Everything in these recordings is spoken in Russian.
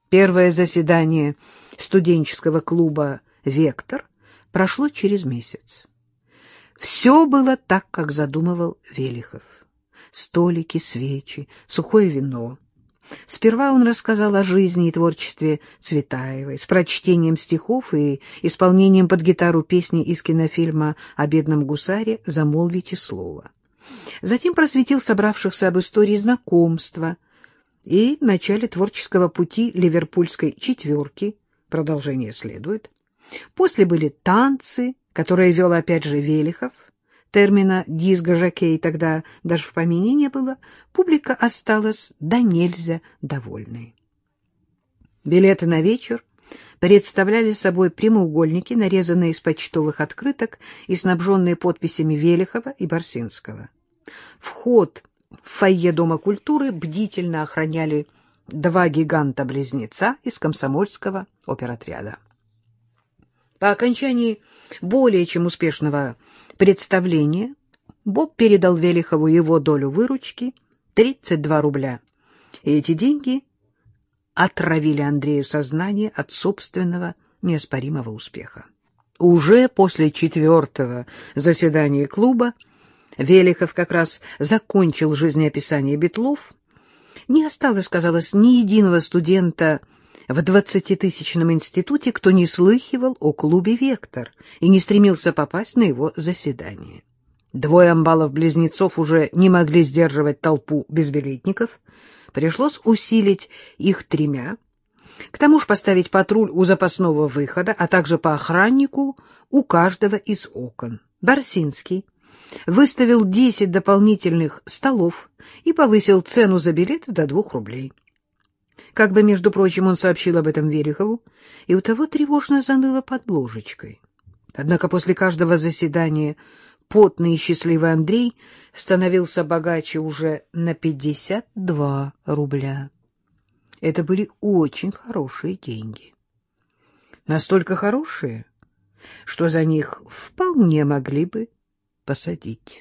Первое заседание студенческого клуба «Вектор» прошло через месяц. Все было так, как задумывал Велихов. Столики, свечи, сухое вино. Сперва он рассказал о жизни и творчестве Цветаевой с прочтением стихов и исполнением под гитару песни из кинофильма о бедном гусаре «Замолвите слово». Затем просветил собравшихся об истории знакомства и начале творческого пути ливерпульской четверки. Продолжение следует. После были танцы, которые вел опять же Велихов. Термина «диско-жокей» тогда даже в помине не было. Публика осталась да нельзя довольной. Билеты на вечер представляли собой прямоугольники, нарезанные из почтовых открыток и снабженные подписями Велихова и Барсинского. Вход в фойе Дома культуры бдительно охраняли два гиганта-близнеца из комсомольского оперотряда. По окончании более чем успешного представления Боб передал Велихову его долю выручки — 32 рубля. И эти деньги отравили Андрею сознание от собственного неоспоримого успеха. Уже после 4-го заседания клуба Велихов как раз закончил жизнеописание Битлов. Не осталось, казалось, ни единого студента в 20-тысячном институте, кто не слыхивал о клубе «Вектор» и не стремился попасть на его заседание. Двое амбалов-близнецов уже не могли сдерживать толпу безбилетников. Пришлось усилить их 3, к тому же поставить патруль у запасного выхода, а также по охраннику у каждого из окон. Барсинский выставил 10 дополнительных столов и повысил цену за билеты до 2 рублей. Как бы, между прочим, он сообщил об этом Велихову, и у того тревожно заныло под ложечкой. Однако после каждого заседания потный и счастливый Андрей становился богаче уже на 52 рубля. Это были очень хорошие деньги. Настолько хорошие, что за них вполне могли бы посадить.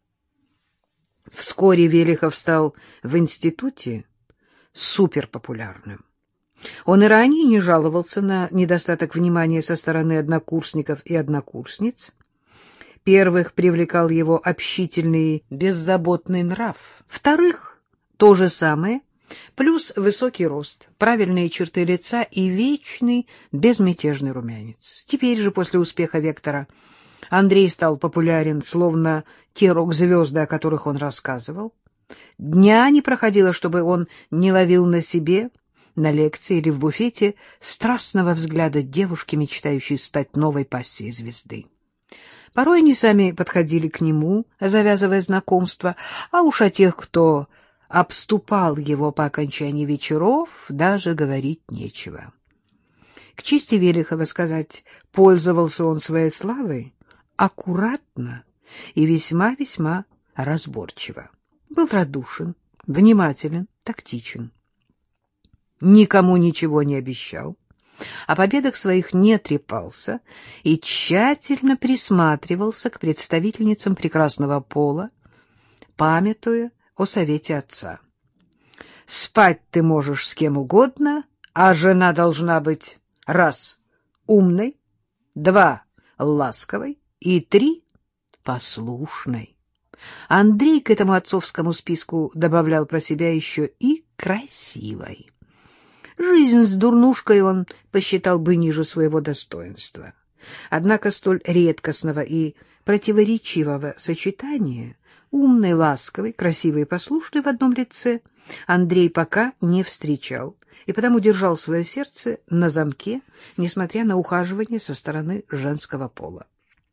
Вскоре Велихов стал в институте суперпопулярным. Он и ранее не жаловался на недостаток внимания со стороны однокурсников и однокурсниц. Первых привлекал его общительный, беззаботный нрав. Вторых — то же самое, плюс высокий рост, правильные черты лица и вечный безмятежный румянец. Теперь же, после успеха «Вектора», Андрей стал популярен, словно те рок-звезды, о которых он рассказывал. Дня не проходило, чтобы он не ловил на себе, на лекции или в буфете, страстного взгляда девушки, мечтающей стать новой пассией звезды. Порой они сами подходили к нему, завязывая знакомство, а уж о тех, кто обступал его по окончании вечеров, даже говорить нечего. К чести Велихова сказать, пользовался он своей славой аккуратно и весьма-весьма разборчиво. Был радушен, внимателен, тактичен. Никому ничего не обещал, о победах своих не трепался и тщательно присматривался к представительницам прекрасного пола, памятуя о совете отца. Спать ты можешь с кем угодно, а жена должна быть: 1 — умной, 2 — ласковой и 3 — послушной. Андрей к этому отцовскому списку добавлял про себя еще и красивой. Жизнь с дурнушкой он посчитал бы ниже своего достоинства. Однако столь редкостного и противоречивого сочетания умной, ласковой, красивой и послушной в одном лице Андрей пока не встречал, и потому держал свое сердце на замке, несмотря на ухаживание со стороны женского пола.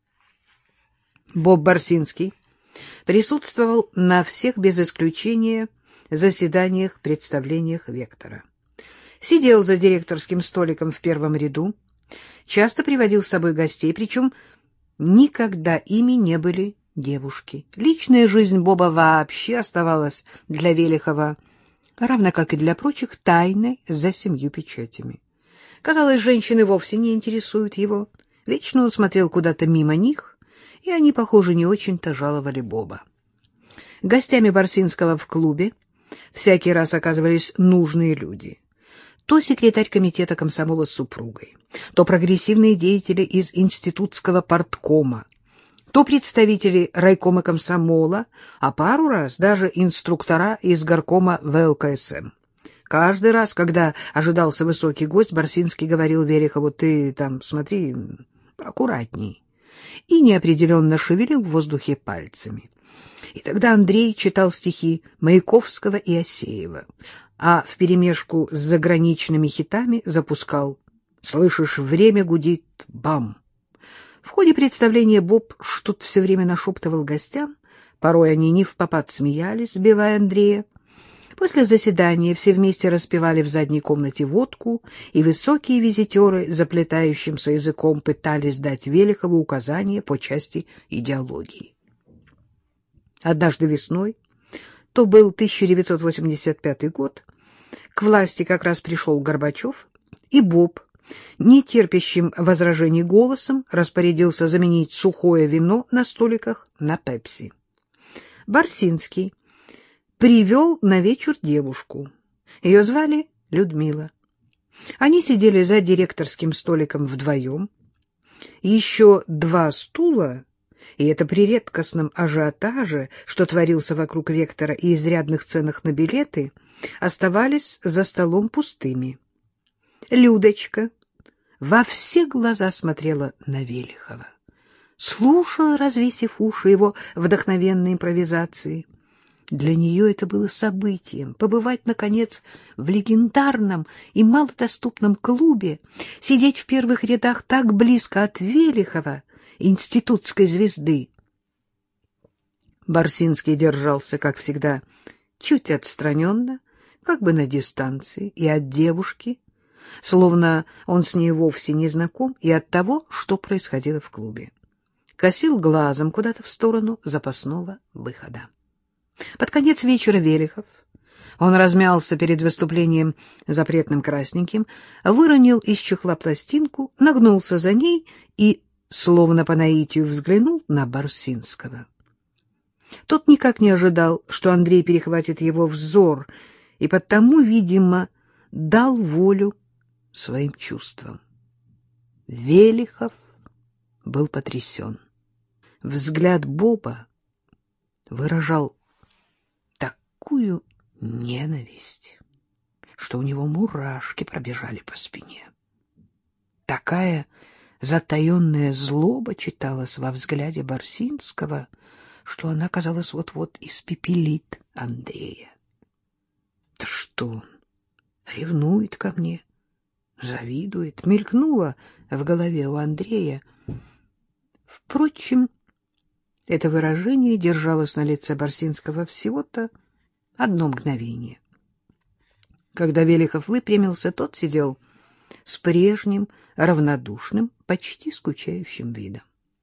Боб Барсинский присутствовал на всех без исключения заседаниях, представлениях «Вектора». Сидел за директорским столиком в первом ряду, часто приводил с собой гостей, причем никогда ими не были девушки. Личная жизнь Боба вообще оставалась для Велихова, равно как и для прочих, тайной за 7 печатями. Казалось, женщины вовсе не интересуют его. Вечно он смотрел куда-то мимо них, и они, похоже, не очень-то жаловали Боба. Гостями Барсинского в клубе всякий раз оказывались нужные люди. то секретарь комитета комсомола с супругой, то прогрессивные деятели из институтского парткома, то представители райкома комсомола, а пару раз даже инструктора из горкома ВЛКСМ. Каждый раз, когда ожидался высокий гость, Барсинский говорил Велихову: «Ты там смотри аккуратней», и неопределенно шевелил в воздухе пальцами. И тогда Андрей читал стихи Маяковского и Асеева, а вперемешку с заграничными хитами запускал «Слышишь, время гудит, бам!». В ходе представления Боб что-то все время нашептывал гостям, порой они невпопад смеялись, сбивая Андрея. После заседания все вместе распивали в задней комнате водку, и высокие визитеры заплетающимся языком пытались дать Велихову указания по части идеологии. Однажды весной, то был 1985 год, к власти как раз пришел Горбачев, и Боб, нетерпящим возражений голосом, распорядился заменить сухое вино на столиках на пепси. Барсинский привел на вечер девушку. Ее звали Людмила. Они сидели за директорским столиком вдвоем. Еще два стула, и это при редкостном ажиотаже, что творился вокруг Вектора, и изрядных ценах на билеты, оставались за столом пустыми. Людочка во все глаза смотрела на Велихова, слушала, развесив уши, его вдохновенной импровизации. Для нее это было событием — побывать, наконец, в легендарном и малодоступном клубе, сидеть в первых рядах так близко от Велихова, институтской звезды. Барсинский держался, как всегда, чуть отстраненно, как бы на дистанции, и от девушки, словно он с ней вовсе не знаком, и от того, что происходило в клубе. Косил глазом куда-то в сторону запасного выхода. Под конец вечера Велихов, он размялся перед выступлением запретным красненьким, выронил из чехла пластинку, нагнулся за ней и, словно по наитию, взглянул на Барсинского. Тот никак не ожидал, что Андрей перехватит его взор, и потому, видимо, дал волю своим чувствам. Велихов был потрясен. Взгляд Боба выражал такую ненависть, что у него мурашки пробежали по спине. Такая затаенная злоба читалась во взгляде Барсинского, что она, казалось, вот-вот испепелит Андрея. — Да что он, ревнует ко мне, завидует? — мелькнуло в голове у Андрея. Впрочем, это выражение держалось на лице Барсинского всего-то одно мгновение. Когда Велихов выпрямился, тот сидел с прежним равнодушным, почти скучающим видом.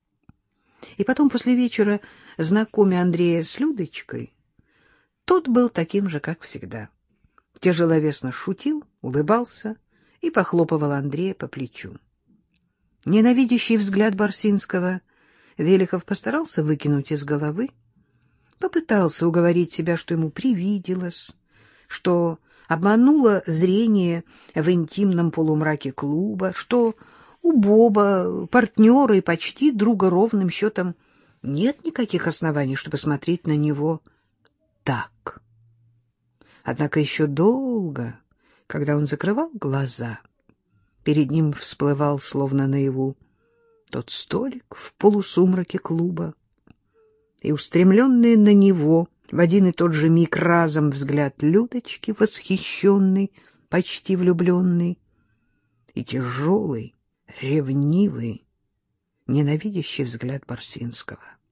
И потом, после вечера, знакомя Андрея с Людочкой, тот был таким же, как всегда. Тяжеловесно шутил, улыбался и похлопывал Андрея по плечу. Ненавидящий взгляд Барсинского Велихов постарался выкинуть из головы, попытался уговорить себя, что ему привиделось, что обмануло зрение в интимном полумраке клуба, что у Боба, партнера и почти друга, ровным счетом нет никаких оснований, чтобы смотреть на него так. Однако еще долго, когда он закрывал глаза, перед ним всплывал, словно наяву, тот столик в полусумраке клуба, и устремленный на него в один и тот же миг разом взгляд Людочки, восхищенный, почти влюбленный, и тяжелый, ревнивый, ненавидящий взгляд Барсинского.